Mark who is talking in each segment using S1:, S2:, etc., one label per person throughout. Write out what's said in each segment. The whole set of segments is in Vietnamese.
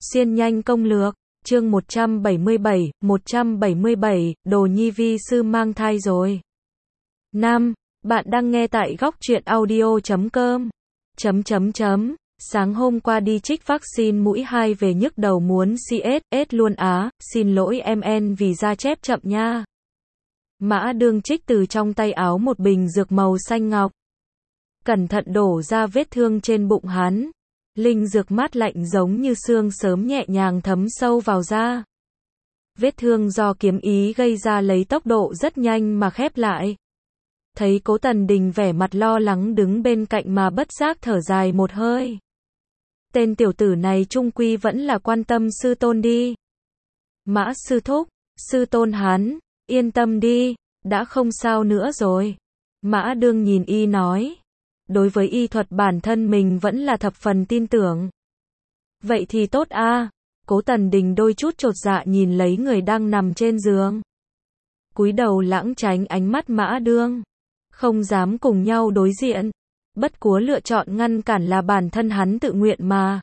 S1: Xuyên nhanh công lược, chương 177, Đồ Nhi vi sư mang thai rồi. Nam, bạn đang nghe tại góc truyện audio.com. Sáng hôm qua đi trích vaccine mũi 2 về nhức đầu muốn CS luôn á, xin lỗi MN vì ra chép chậm nha. Mã Đương trích từ trong tay áo một bình dược màu xanh ngọc. Cẩn thận đổ ra vết thương trên bụng hắn. Linh dược mát lạnh giống như sương sớm nhẹ nhàng thấm sâu vào da. Vết thương do kiếm ý gây ra lấy tốc độ rất nhanh mà khép lại. Thấy Cố Tần Đình vẻ mặt lo lắng đứng bên cạnh mà bất giác thở dài một hơi. Tên tiểu tử này chung quy vẫn là quan tâm sư tôn đi. Mã sư thúc, sư tôn hắn, yên tâm đi, đã không sao nữa rồi. Mã Đương nhìn y nói. Đối với y thuật bản thân mình vẫn là thập phần tin tưởng. Vậy thì tốt a. Cố Tần Đình đôi chút chột dạ nhìn lấy người đang nằm trên giường. Cúi đầu lãng tránh ánh mắt Mã Đương. Không dám cùng nhau đối diện. Bất quá lựa chọn ngăn cản là bản thân hắn tự nguyện mà.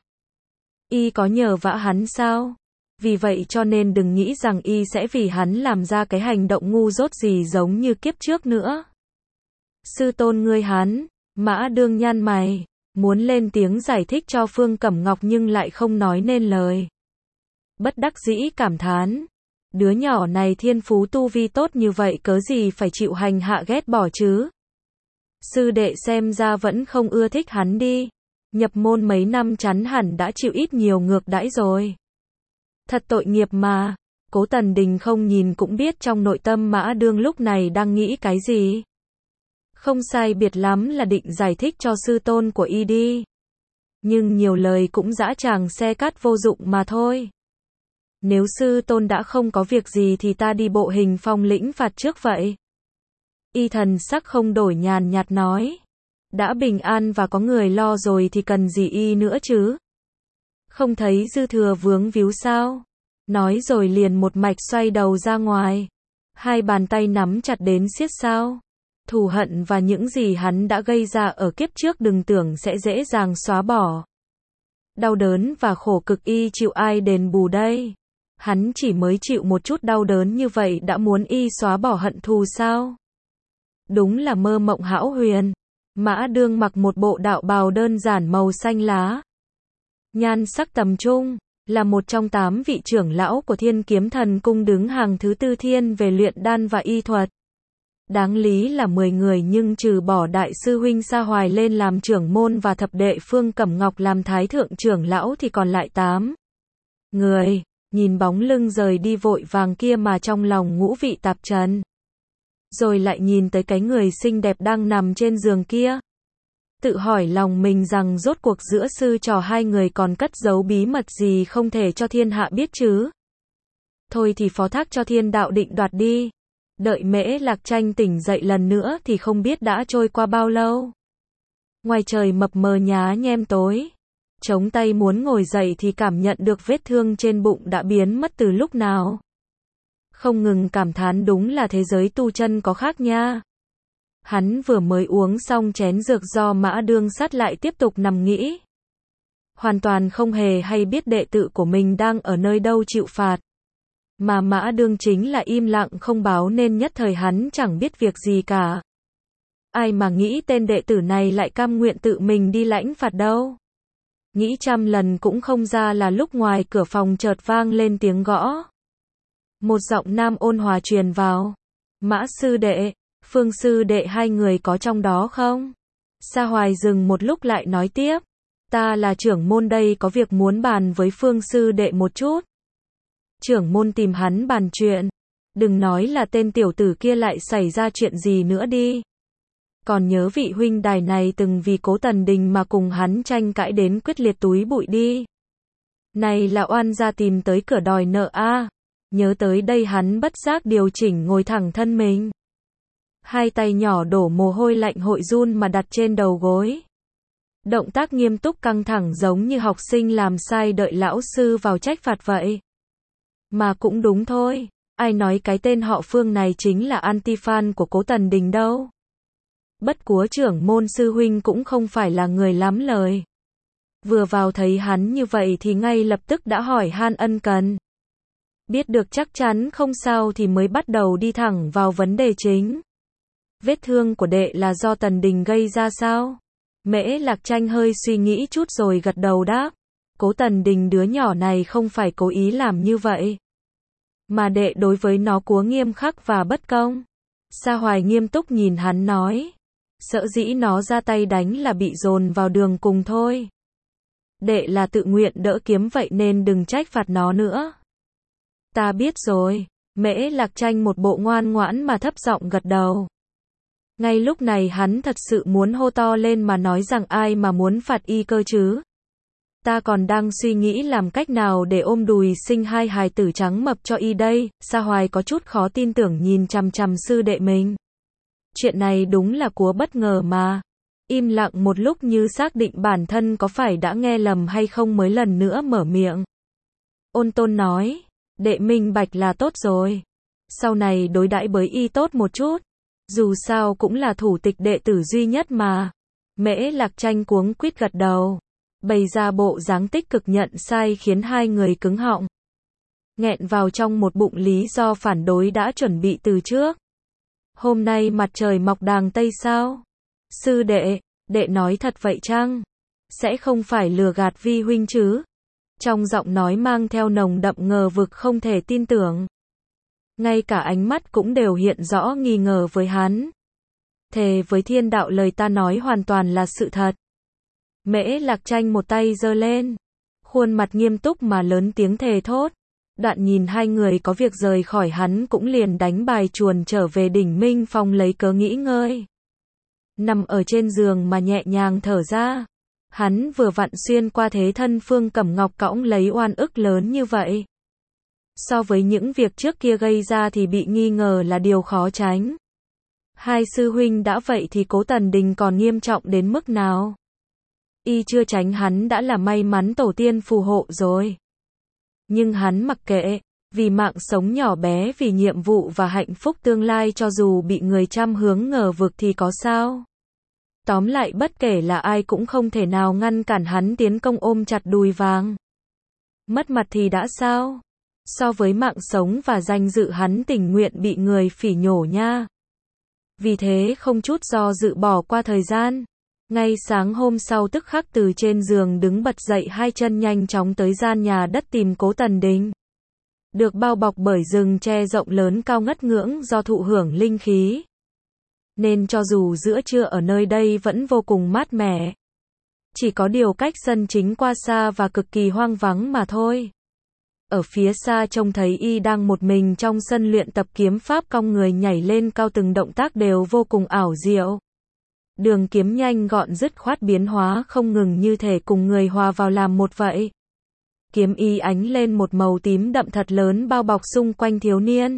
S1: Y có nhờ vả hắn sao? Vì vậy cho nên đừng nghĩ rằng y sẽ vì hắn làm ra cái hành động ngu dốt gì giống như kiếp trước nữa. Sư tôn ngươi hắn. Mã Đương nhăn mày, muốn lên tiếng giải thích cho Phương Cẩm Ngọc nhưng lại không nói nên lời. Bất đắc dĩ cảm thán, đứa nhỏ này thiên phú tu vi tốt như vậy cớ gì phải chịu hành hạ ghét bỏ chứ. Sư đệ xem ra vẫn không ưa thích hắn đi, nhập môn mấy năm chắn hẳn đã chịu ít nhiều ngược đãi rồi. Thật tội nghiệp mà, Cố Tần Đình không nhìn cũng biết trong nội tâm Mã Đương lúc này đang nghĩ cái gì. Không sai biệt lắm là định giải thích cho sư tôn của y đi. Nhưng nhiều lời cũng dã tràng xe cát vô dụng mà thôi. Nếu sư tôn đã không có việc gì thì ta đi bộ hình phong lĩnh phạt trước vậy. Y thần sắc không đổi nhàn nhạt nói. Đã bình an và có người lo rồi thì cần gì y nữa chứ. Không thấy dư thừa vướng víu sao. Nói rồi liền một mạch xoay đầu ra ngoài. Hai bàn tay nắm chặt đến siết sao. Thù hận và những gì hắn đã gây ra ở kiếp trước đừng tưởng sẽ dễ dàng xóa bỏ. Đau đớn và khổ cực y chịu ai đền bù đây? Hắn chỉ mới chịu một chút đau đớn như vậy đã muốn y xóa bỏ hận thù sao? Đúng là mơ mộng hão huyền. Mã Đương mặc một bộ đạo bào đơn giản màu xanh lá. Nhan sắc tầm trung, là một trong 8 vị trưởng lão của Thiên Kiếm Thần Cung đứng hàng thứ tư thiên về luyện đan và y thuật. Đáng lý là 10 người nhưng trừ bỏ đại sư huynh Sa Hoài lên làm trưởng môn và thập đệ Phương Cẩm Ngọc làm thái thượng trưởng lão thì còn lại 8 người, nhìn bóng lưng rời đi vội vàng kia mà trong lòng ngũ vị tạp trần. Rồi lại nhìn tới cái người xinh đẹp đang nằm trên giường kia. Tự hỏi lòng mình rằng rốt cuộc giữa sư trò hai người còn cất giấu bí mật gì không thể cho thiên hạ biết chứ. Thôi thì phó thác cho thiên đạo định đoạt đi. Đợi Mễ Lạc Tranh tỉnh dậy lần nữa thì không biết đã trôi qua bao lâu. Ngoài trời mập mờ nhá nhem tối. Chống tay muốn ngồi dậy thì cảm nhận được vết thương trên bụng đã biến mất từ lúc nào. Không ngừng cảm thán đúng là thế giới tu chân có khác nha. Hắn vừa mới uống xong chén dược do Mã Đương sát lại tiếp tục nằm nghĩ. Hoàn toàn không hề hay biết đệ tử của mình đang ở nơi đâu chịu phạt. Mà Mã Đương chính là im lặng không báo nên nhất thời hắn chẳng biết việc gì cả. Ai mà nghĩ tên đệ tử này lại cam nguyện tự mình đi lãnh phạt đâu. Nghĩ trăm lần cũng không ra là lúc ngoài cửa phòng chợt vang lên tiếng gõ. Một giọng nam ôn hòa truyền vào. Mã sư đệ, Phương sư đệ hai người có trong đó không? Sa Hoài dừng một lúc lại nói tiếp. Ta là trưởng môn đây có việc muốn bàn với Phương sư đệ một chút. Trưởng môn tìm hắn bàn chuyện. Đừng nói là tên tiểu tử kia lại xảy ra chuyện gì nữa đi. Còn nhớ vị huynh đài này từng vì Cố Tần Đình mà cùng hắn tranh cãi đến quyết liệt túi bụi đi. Này là oan gia tìm tới cửa đòi nợ a. Nhớ tới đây hắn bất giác điều chỉnh ngồi thẳng thân mình. Hai tay nhỏ đổ mồ hôi lạnh hội run mà đặt trên đầu gối. Động tác nghiêm túc căng thẳng giống như học sinh làm sai đợi lão sư vào trách phạt vậy. Mà cũng đúng thôi, ai nói cái tên họ Phương này chính là anti-fan của Cố Tần Đình đâu. Bất quá trưởng môn sư huynh cũng không phải là người lắm lời. Vừa vào thấy hắn như vậy thì ngay lập tức đã hỏi han ân cần. Biết được chắc chắn không sao thì mới bắt đầu đi thẳng vào vấn đề chính. Vết thương của đệ là do Tần Đình gây ra sao? Mễ Lạc Tranh hơi suy nghĩ chút rồi gật đầu đáp. Cố Tần Đình đứa nhỏ này không phải cố ý làm như vậy. Mà đệ đối với nó quá nghiêm khắc và bất công. Sa Hoài nghiêm túc nhìn hắn nói. Sợ dĩ nó ra tay đánh là bị dồn vào đường cùng thôi. Đệ là tự nguyện đỡ kiếm vậy nên đừng trách phạt nó nữa. Ta biết rồi. Mễ Lạc Tranh một bộ ngoan ngoãn mà thấp giọng gật đầu. Ngay lúc này hắn thật sự muốn hô to lên mà nói rằng ai mà muốn phạt y cơ chứ. Ta còn đang suy nghĩ làm cách nào để ôm đùi sinh hai hài tử trắng mập cho y đây. Sa Hoài có chút khó tin tưởng nhìn chằm chằm sư đệ mình. Chuyện này đúng là quá bất ngờ mà. Im lặng một lúc như xác định bản thân có phải đã nghe lầm hay không mới lần nữa mở miệng. Ôn Tôn nói, đệ minh bạch là tốt rồi. Sau này đối đãi với y tốt một chút. Dù sao cũng là thủ tịch đệ tử duy nhất mà. Mễ Lạc Tranh cuống quýt gật đầu. Bày ra bộ dáng tích cực nhận sai khiến hai người cứng họng. Nghẹn vào trong một bụng lý do phản đối đã chuẩn bị từ trước. Hôm nay mặt trời mọc đàng tây sao? Sư đệ, đệ nói thật vậy chăng? Sẽ không phải lừa gạt vi huynh chứ? Trong giọng nói mang theo nồng đậm ngờ vực không thể tin tưởng. Ngay cả ánh mắt cũng đều hiện rõ nghi ngờ với hắn. Thề với thiên đạo lời ta nói hoàn toàn là sự thật. Mễ Lạc Tranh một tay giơ lên. Khuôn mặt nghiêm túc mà lớn tiếng thề thốt. Đoạn nhìn hai người có việc rời khỏi hắn cũng liền đánh bài chuồn trở về đỉnh Minh Phong lấy cớ nghỉ ngơi. Nằm ở trên giường mà nhẹ nhàng thở ra. Hắn vừa vặn xuyên qua thế thân Phương Cẩm Ngọc cõng lấy oan ức lớn như vậy. So với những việc trước kia gây ra thì bị nghi ngờ là điều khó tránh. Hai sư huynh đã vậy thì Cố Tần Đình còn nghiêm trọng đến mức nào? Y chưa tránh hắn đã là may mắn tổ tiên phù hộ rồi. Nhưng hắn mặc kệ, vì mạng sống nhỏ bé, vì nhiệm vụ và hạnh phúc tương lai cho dù bị người trăm hướng ngờ vực thì có sao? Tóm lại bất kể là ai cũng không thể nào ngăn cản hắn tiến công ôm chặt đùi vàng. Mất mặt thì đã sao? So với mạng sống và danh dự hắn tình nguyện bị người phỉ nhổ nha. Vì thế không chút do dự bỏ qua thời gian. Ngay sáng hôm sau tức khắc từ trên giường đứng bật dậy, hai chân nhanh chóng tới gian nhà đất tìm Cố Tần Đình. Được bao bọc bởi rừng tre rộng lớn cao ngất ngưỡng do thụ hưởng linh khí. Nên cho dù giữa trưa ở nơi đây vẫn vô cùng mát mẻ. Chỉ có điều cách sân chính qua xa và cực kỳ hoang vắng mà thôi. Ở phía xa trông thấy y đang một mình trong sân luyện tập kiếm pháp, cong người nhảy lên cao, từng động tác đều vô cùng ảo diệu. Đường kiếm nhanh gọn dứt khoát, biến hóa không ngừng như thể cùng người hòa vào làm một vậy. Kiếm y ánh lên một màu tím đậm thật lớn bao bọc xung quanh thiếu niên.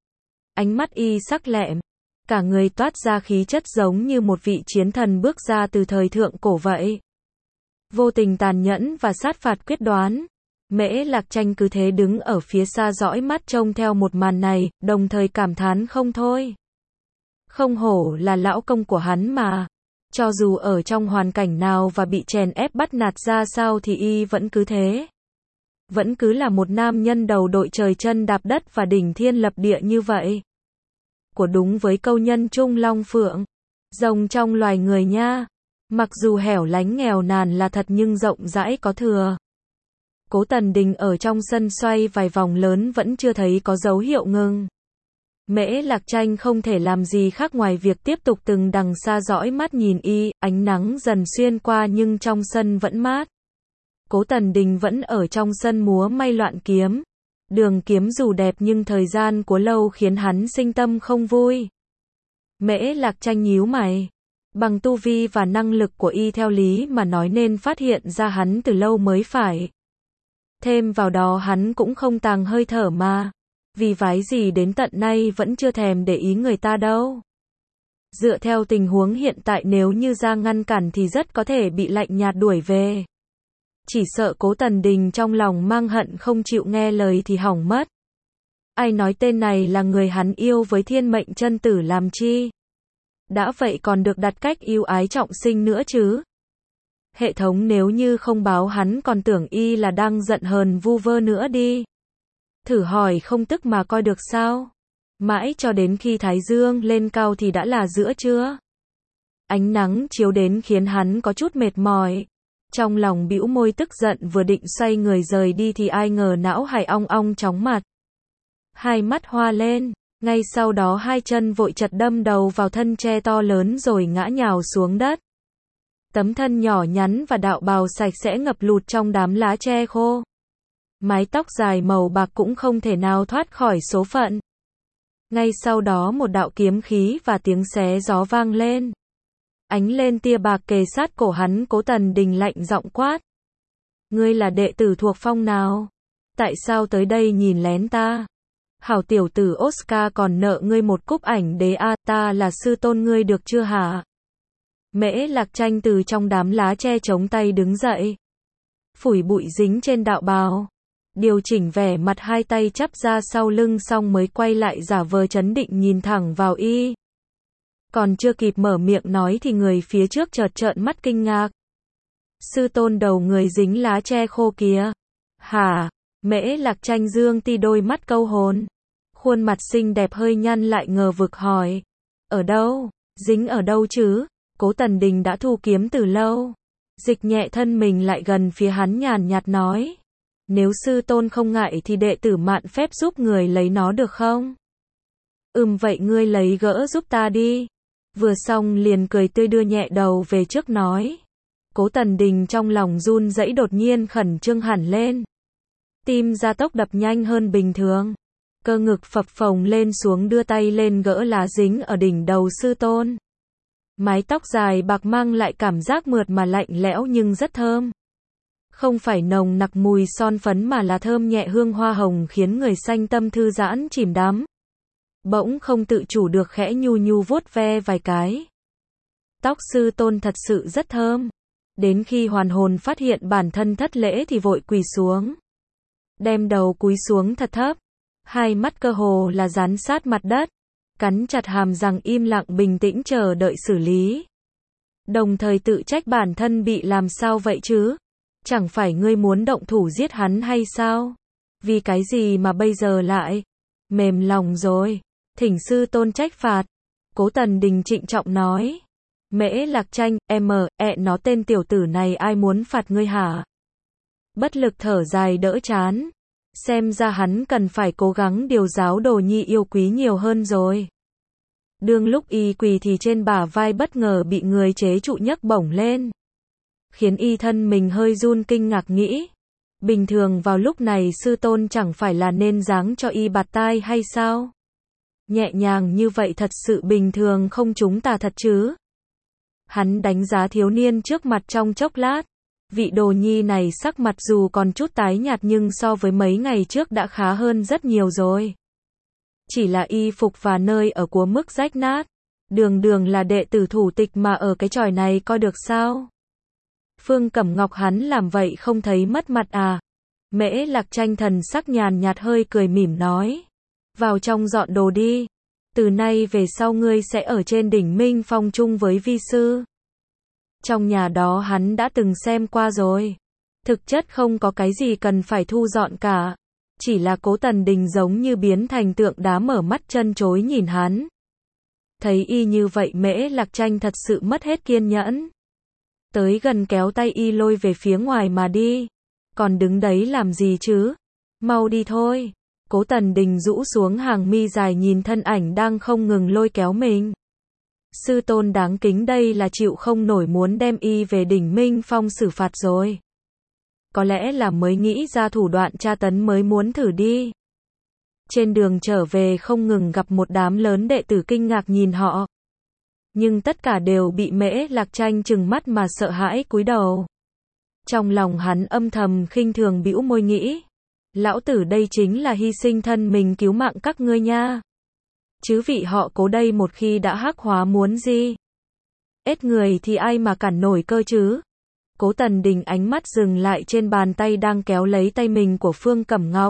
S1: Ánh mắt y sắc lẹm, cả người toát ra khí chất giống như một vị chiến thần bước ra từ thời thượng cổ vậy. Vô tình tàn nhẫn và sát phạt quyết đoán. Mễ Lạc Tranh cứ thế đứng ở phía xa dõi mắt trông theo một màn này, đồng thời cảm thán không thôi. Không hổ là lão công của hắn mà. Cho dù ở trong hoàn cảnh nào và bị chèn ép bắt nạt ra sao thì y vẫn cứ thế. Vẫn cứ là một nam nhân đầu đội trời chân đạp đất và đỉnh thiên lập địa như vậy. Của đúng với câu nhân trung long phượng. Rồng trong loài người nha. Mặc dù hẻo lánh nghèo nàn là thật nhưng rộng rãi có thừa. Cố Tần Đình ở trong sân xoay vài vòng lớn vẫn chưa thấy có dấu hiệu ngừng. Mễ Lạc Tranh không thể làm gì khác ngoài việc tiếp tục từng đằng xa dõi mắt nhìn y, ánh nắng dần xuyên qua nhưng trong sân vẫn mát. Cố Tần Đình vẫn ở trong sân múa may loạn kiếm. Đường kiếm dù đẹp nhưng thời gian quá lâu khiến hắn sinh tâm không vui. Mễ Lạc Tranh nhíu mày. Bằng tu vi và năng lực của y theo lý mà nói nên phát hiện ra hắn từ lâu mới phải. Thêm vào đó hắn cũng không tàng hơi thở mà. Vì vái gì đến tận nay vẫn chưa thèm để ý người ta đâu. Dựa theo tình huống hiện tại nếu như ra ngăn cản thì rất có thể bị lạnh nhạt đuổi về. Chỉ sợ Cố Tần Đình trong lòng mang hận không chịu nghe lời thì hỏng mất. Ai nói tên này là người hắn yêu với thiên mệnh chân tử làm chi? Đã vậy còn được đặt cách yêu ái trọng sinh nữa chứ. Hệ thống nếu như không báo hắn còn tưởng y là đang giận hờn vu vơ nữa đi. Thử hỏi không tức mà coi được sao? Mãi cho đến khi thái dương lên cao thì đã là giữa trưa. Ánh nắng chiếu đến khiến hắn có chút mệt mỏi. Trong lòng bĩu môi tức giận vừa định xoay người rời đi thì ai ngờ não hải ong ong chóng mặt. Hai mắt hoa lên, ngay sau đó hai chân vội chật đâm đầu vào thân tre to lớn rồi ngã nhào xuống đất. Tấm thân nhỏ nhắn và đạo bào sạch sẽ ngập lụt trong đám lá tre khô. Mái tóc dài màu bạc cũng không thể nào thoát khỏi số phận. Ngay sau đó một đạo kiếm khí và tiếng xé gió vang lên. Ánh lên tia bạc kề sát cổ hắn, Cố Tần Đình lạnh giọng quát. Ngươi là đệ tử thuộc phong nào? Tại sao tới đây nhìn lén ta? Hảo tiểu tử Oscar còn nợ ngươi một cúp ảnh đế a, ta là sư tôn ngươi được chưa hả? Mễ Lạc Tranh từ trong đám lá tre chống tay đứng dậy. Phủi bụi dính trên đạo bào. Điều chỉnh vẻ mặt, hai tay chắp ra sau lưng xong mới quay lại giả vờ trấn định nhìn thẳng vào y. Còn chưa kịp mở miệng nói thì người phía trước chợt trợn mắt kinh ngạc. Sư tôn đầu người dính lá tre khô kìa. Hả? Mễ Lạc Tranh dương ti đôi mắt câu hồn. Khuôn mặt xinh đẹp hơi nhăn lại ngờ vực hỏi. Ở đâu? Dính ở đâu chứ? Cố Tần Đình đã thu kiếm từ lâu. Dịch nhẹ thân mình lại gần phía hắn nhàn nhạt nói. Nếu sư tôn không ngại thì đệ tử mạn phép giúp người lấy nó được không? Vậy ngươi lấy gỡ giúp ta đi. Vừa xong liền cười tươi đưa nhẹ đầu về trước nói. Cố Tần Đình trong lòng run rẩy đột nhiên khẩn trương hẳn lên. Tim gia tốc đập nhanh hơn bình thường. Cơ ngực phập phồng lên xuống đưa tay lên gỡ lá dính ở đỉnh đầu sư tôn. Mái tóc dài bạc mang lại cảm giác mượt mà lạnh lẽo nhưng rất thơm. Không phải nồng nặc mùi son phấn mà là thơm nhẹ hương hoa hồng khiến người sanh tâm thư giãn chìm đắm. Bỗng không tự chủ được khẽ nhu nhu vuốt ve vài cái. Tóc sư tôn thật sự rất thơm. Đến khi hoàn hồn phát hiện bản thân thất lễ thì vội quỳ xuống. Đem đầu cúi xuống thật thấp. Hai mắt cơ hồ là dán sát mặt đất. Cắn chặt hàm răng im lặng bình tĩnh chờ đợi xử lý. Đồng thời tự trách bản thân bị làm sao vậy chứ? Chẳng phải ngươi muốn động thủ giết hắn hay sao? Vì cái gì mà bây giờ lại? Mềm lòng rồi. Thỉnh sư tôn trách phạt. Cố Tần Đình trịnh trọng nói. Mễ Lạc Tranh, nó tên tiểu tử này ai muốn phạt ngươi hả? Bất lực thở dài đỡ chán. Xem ra hắn cần phải cố gắng điều giáo đồ nhi yêu quý nhiều hơn rồi. Đương lúc y quỳ thì trên bả vai bất ngờ bị người chế trụ nhấc bổng lên. Khiến y thân mình hơi run kinh ngạc nghĩ. Bình thường vào lúc này sư tôn chẳng phải là nên giáng cho y bạt tai hay sao? Nhẹ nhàng như vậy thật sự bình thường không chúng ta thật chứ? Hắn đánh giá thiếu niên trước mặt trong chốc lát. Vị đồ nhi này sắc mặt dù còn chút tái nhạt nhưng so với mấy ngày trước đã khá hơn rất nhiều rồi. Chỉ là y phục và nơi ở của mức rách nát. Đường đường là đệ tử thủ tịch mà ở cái tròi này coi được sao? Phương Cẩm Ngọc hắn làm vậy không thấy mất mặt à? Mễ Lạc Tranh thần sắc nhàn nhạt hơi cười mỉm nói. Vào trong dọn đồ đi. Từ nay về sau ngươi sẽ ở trên đỉnh Minh Phong chung với vi sư. Trong nhà đó hắn đã từng xem qua rồi. Thực chất không có cái gì cần phải thu dọn cả. Chỉ là Cố Tần Đình giống như biến thành tượng đá mở mắt chân chối nhìn hắn. Thấy y như vậy Mễ Lạc Tranh thật sự mất hết kiên nhẫn. Tới gần kéo tay y lôi về phía ngoài mà đi. Còn đứng đấy làm gì chứ? Mau đi thôi. Cố Tần Đình rũ xuống hàng mi dài nhìn thân ảnh đang không ngừng lôi kéo mình. Sư tôn đáng kính đây là chịu không nổi muốn đem y về đỉnh Minh Phong xử phạt rồi. Có lẽ là mới nghĩ ra thủ đoạn tra tấn mới muốn thử đi. Trên đường trở về không ngừng gặp một đám lớn đệ tử kinh ngạc nhìn họ. Nhưng tất cả đều bị Mễ Lạc Tranh trừng mắt mà sợ hãi cúi đầu. Trong lòng hắn âm thầm khinh thường bĩu môi nghĩ. Lão tử đây chính là hy sinh thân mình cứu mạng các ngươi nha. Chứ vị họ Cố đây một khi đã hắc hóa muốn gì? Ết người thì ai mà cản nổi cơ chứ? Cố Tần Đình ánh mắt dừng lại trên bàn tay đang kéo lấy tay mình của Phương Cẩm Ngọc.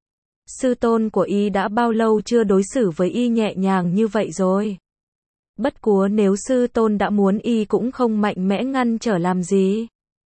S1: Sư tôn của y đã bao lâu chưa đối xử với y nhẹ nhàng như vậy rồi? Bất quá nếu sư tôn đã muốn y cũng không mạnh mẽ ngăn trở làm gì.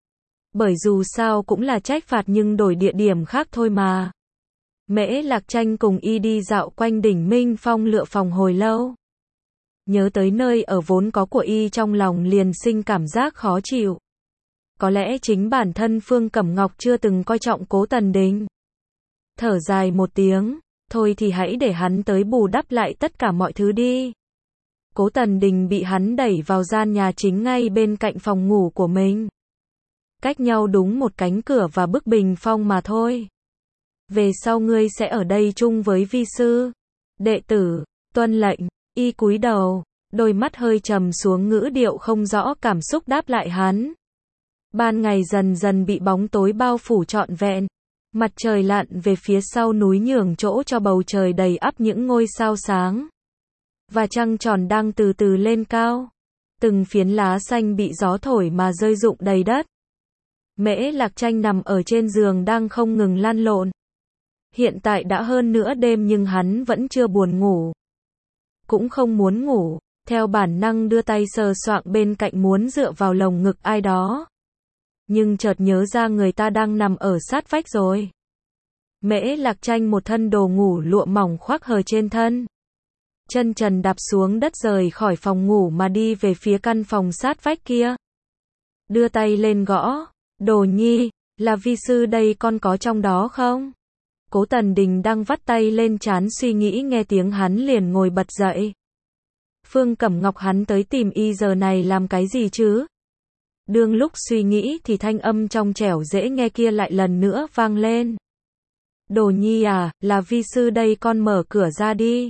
S1: Bởi dù sao cũng là trách phạt nhưng đổi địa điểm khác thôi mà. Mễ Lạc Tranh cùng y đi dạo quanh đỉnh Minh Phong lựa phòng hồi lâu. Nhớ tới nơi ở vốn có của y trong lòng liền sinh cảm giác khó chịu. Có lẽ chính bản thân Phương Cẩm Ngọc chưa từng coi trọng Cố Tần Đình. Thở dài một tiếng, thôi thì hãy để hắn tới bù đắp lại tất cả mọi thứ đi. Cố Tần Đình bị hắn đẩy vào gian nhà chính ngay bên cạnh phòng ngủ của mình. Cách nhau đúng một cánh cửa và bức bình phong mà thôi. Về sau ngươi sẽ ở đây chung với vi sư. Đệ tử, tuân lệnh, y cúi đầu, đôi mắt hơi trầm xuống ngữ điệu không rõ cảm xúc đáp lại hắn. Ban ngày dần dần bị bóng tối bao phủ trọn vẹn. Mặt trời lặn về phía sau núi nhường chỗ cho bầu trời đầy ắp những ngôi sao sáng. Và trăng tròn đang từ từ lên cao. Từng phiến lá xanh bị gió thổi mà rơi rụng đầy đất. Mễ Lạc Tranh nằm ở trên giường đang không ngừng lăn lộn. Hiện tại đã hơn nửa đêm nhưng hắn vẫn chưa buồn ngủ. Cũng không muốn ngủ, theo bản năng đưa tay sờ soạng bên cạnh muốn dựa vào lồng ngực ai đó. Nhưng chợt nhớ ra người ta đang nằm ở sát vách rồi. Mễ Lạc Tranh một thân đồ ngủ lụa mỏng khoác hờ trên thân. Chân trần đạp xuống đất rời khỏi phòng ngủ mà đi về phía căn phòng sát vách kia. Đưa tay lên gõ, Đồ Nhi, là vi sư đây con có trong đó không? Cố Tần Đình đang vắt tay lên trán suy nghĩ nghe tiếng hắn liền ngồi bật dậy. Phương Cẩm Ngọc hắn tới tìm y giờ này làm cái gì chứ? Đương lúc suy nghĩ thì thanh âm trong trẻo dễ nghe kia lại lần nữa vang lên. Đồ Nhi à, là vi sư đây con mở cửa ra đi.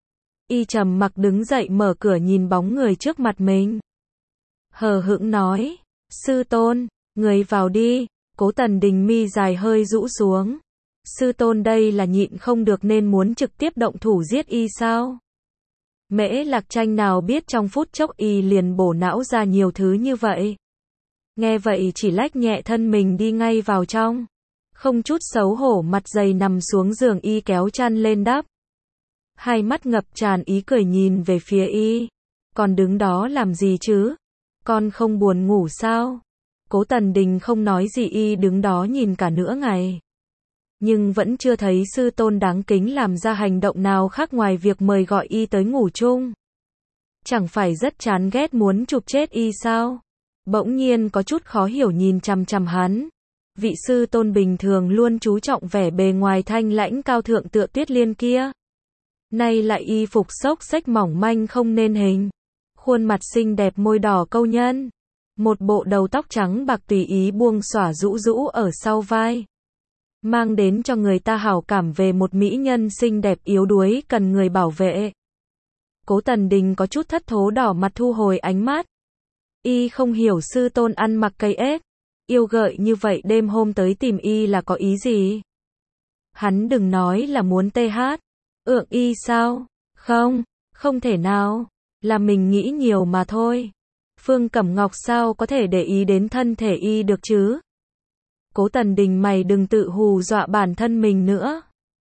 S1: Y trầm mặc đứng dậy mở cửa nhìn bóng người trước mặt mình. Hờ hững nói, sư tôn, người vào đi. Cố Tần Đình mi dài hơi rũ xuống. Sư tôn đây là nhịn không được nên muốn trực tiếp động thủ giết y sao? Mễ Lạc Tranh nào biết trong phút chốc y liền bổ não ra nhiều thứ như vậy. Nghe vậy chỉ lách nhẹ thân mình đi ngay vào trong. Không chút xấu hổ mặt dày nằm xuống giường y kéo chăn lên đắp. Hai mắt ngập tràn ý cười nhìn về phía y. Còn đứng đó làm gì chứ? Con không buồn ngủ sao? Cố Tần Đình không nói gì y đứng đó nhìn cả nửa ngày. Nhưng vẫn chưa thấy sư tôn đáng kính làm ra hành động nào khác ngoài việc mời gọi y tới ngủ chung. Chẳng phải rất chán ghét muốn chụp chết y sao? Bỗng nhiên có chút khó hiểu nhìn chằm chằm hắn. Vị sư tôn bình thường luôn chú trọng vẻ bề ngoài thanh lãnh cao thượng tựa Tuyết Liên kia. Nay lại y phục xốc xếch mỏng manh không nên hình. Khuôn mặt xinh đẹp môi đỏ câu nhân. Một bộ đầu tóc trắng bạc tùy ý buông xõa rũ rũ ở sau vai. Mang đến cho người ta hảo cảm về một mỹ nhân xinh đẹp yếu đuối cần người bảo vệ. Cố Tần Đình có chút thất thố đỏ mặt thu hồi ánh mắt. Y không hiểu sư tôn ăn mặc cây ếch, yêu gợi như vậy đêm hôm tới tìm y là có ý gì? Hắn đừng nói là muốn ượng y sao? Không, không thể nào, là mình nghĩ nhiều mà thôi. Phương Cẩm Ngọc sao có thể để ý đến thân thể y được chứ? Cố Tần Đình mày đừng tự hù dọa bản thân mình nữa.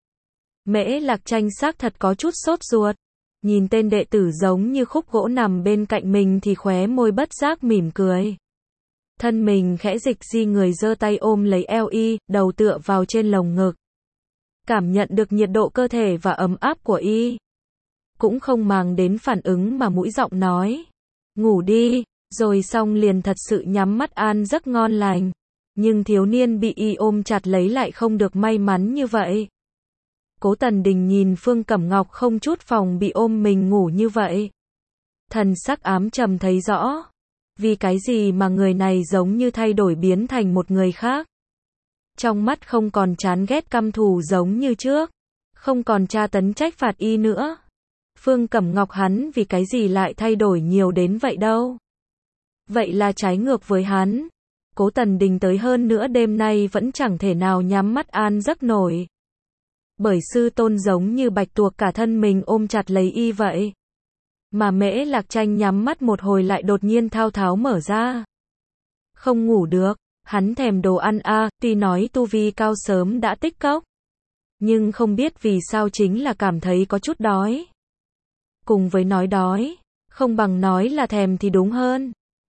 S1: Mễ Lạc Tranh xác thật có chút sốt ruột. Nhìn tên đệ tử giống như khúc gỗ nằm bên cạnh mình thì khóe môi bất giác mỉm cười. Thân mình khẽ dịch di người giơ tay ôm lấy eo y, đầu tựa vào trên lồng ngực. Cảm nhận được nhiệt độ cơ thể và ấm áp của y. Cũng không màng đến phản ứng mà mũi giọng nói. Ngủ đi, rồi xong liền thật sự nhắm mắt an giấc ngon lành. Nhưng thiếu niên bị y ôm chặt lấy lại không được may mắn như vậy. Cố Tần Đình nhìn Phương Cẩm Ngọc không chút phòng bị ôm mình ngủ như vậy. Thần sắc ám trầm thấy rõ. Vì cái gì mà người này giống như thay đổi biến thành một người khác. Trong mắt không còn chán ghét căm thù giống như trước. Không còn tra tấn trách phạt y nữa. Phương Cẩm Ngọc hắn vì cái gì lại thay đổi nhiều đến vậy đâu. Vậy là trái ngược với hắn. Cố Tần Đình tới hơn nữa đêm nay vẫn chẳng thể nào nhắm mắt an giấc nổi. Bởi sư tôn giống như bạch tuộc cả thân mình ôm chặt lấy y vậy. Mà Mễ Lạc Tranh nhắm mắt một hồi lại đột nhiên thao tháo mở ra. Không ngủ được, hắn thèm đồ ăn tuy nói tu vi cao sớm đã tích cốc. Nhưng không biết vì sao chính là cảm thấy có chút đói. Cùng với nói đói, không bằng nói là thèm thì đúng hơn.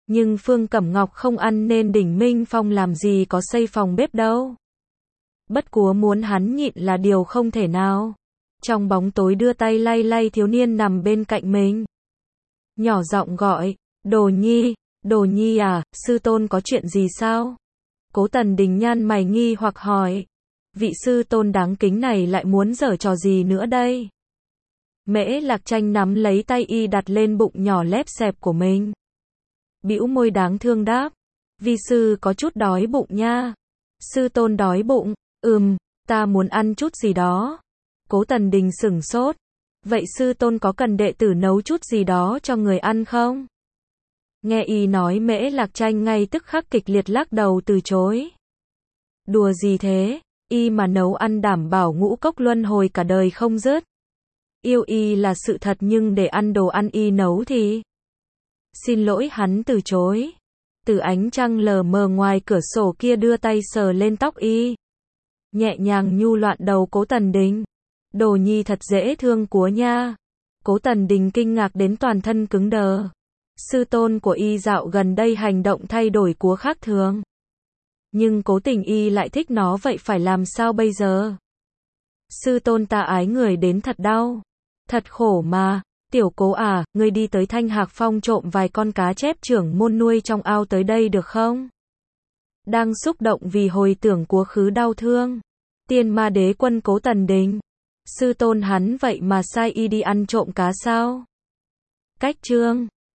S1: Nhưng Phương Cẩm Ngọc không ăn nên Đỉnh Minh Phong làm gì có xây phòng bếp đâu. Bất Cúa muốn hắn nhịn là điều không thể nào. Trong bóng tối đưa tay lay lay thiếu niên nằm bên cạnh mình. Nhỏ giọng gọi, Đồ Nhi à, sư tôn có chuyện gì sao? Cố Tần Đình nhăn mày nghi hoặc hỏi. Vị sư tôn đáng kính này lại muốn giở trò gì nữa đây? Mễ Lạc Tranh nắm lấy tay y đặt lên bụng nhỏ lép xẹp của mình. Bĩu môi đáng thương đáp. Vi sư có chút đói bụng nha. Sư tôn đói bụng, ta muốn ăn chút gì đó. Cố Tần Đình sửng sốt. Vậy sư tôn có cần đệ tử nấu chút gì đó cho người ăn không? Nghe y nói Mễ Lạc Tranh ngay tức khắc kịch liệt lắc đầu từ chối. Đùa gì thế, y mà nấu ăn đảm bảo ngũ cốc luân hồi cả đời không dứt. Yêu y là sự thật nhưng để ăn đồ ăn y nấu thì... Xin lỗi hắn từ chối. Từ ánh trăng lờ mờ ngoài cửa sổ kia đưa tay sờ lên tóc y. Nhẹ nhàng nhu loạn đầu Cố Tần Đình. Đồ Nhi thật dễ thương của nha. Cố Tần Đình kinh ngạc đến toàn thân cứng đờ. Sư tôn của y dạo gần đây hành động thay đổi của khác thường. Nhưng cố tình y lại thích nó vậy phải làm sao bây giờ? Sư tôn ta ái người đến thật đau. Thật khổ mà. Tiểu Cố à, ngươi đi tới Thanh Hạc Phong trộm vài con cá chép trưởng môn nuôi trong ao tới đây được không? Đang xúc động vì hồi tưởng quá khứ đau thương. Tiên Ma Đế Quân Cố Tần Đình. Sư tôn hắn vậy mà sai y đi ăn trộm cá sao? Cách chương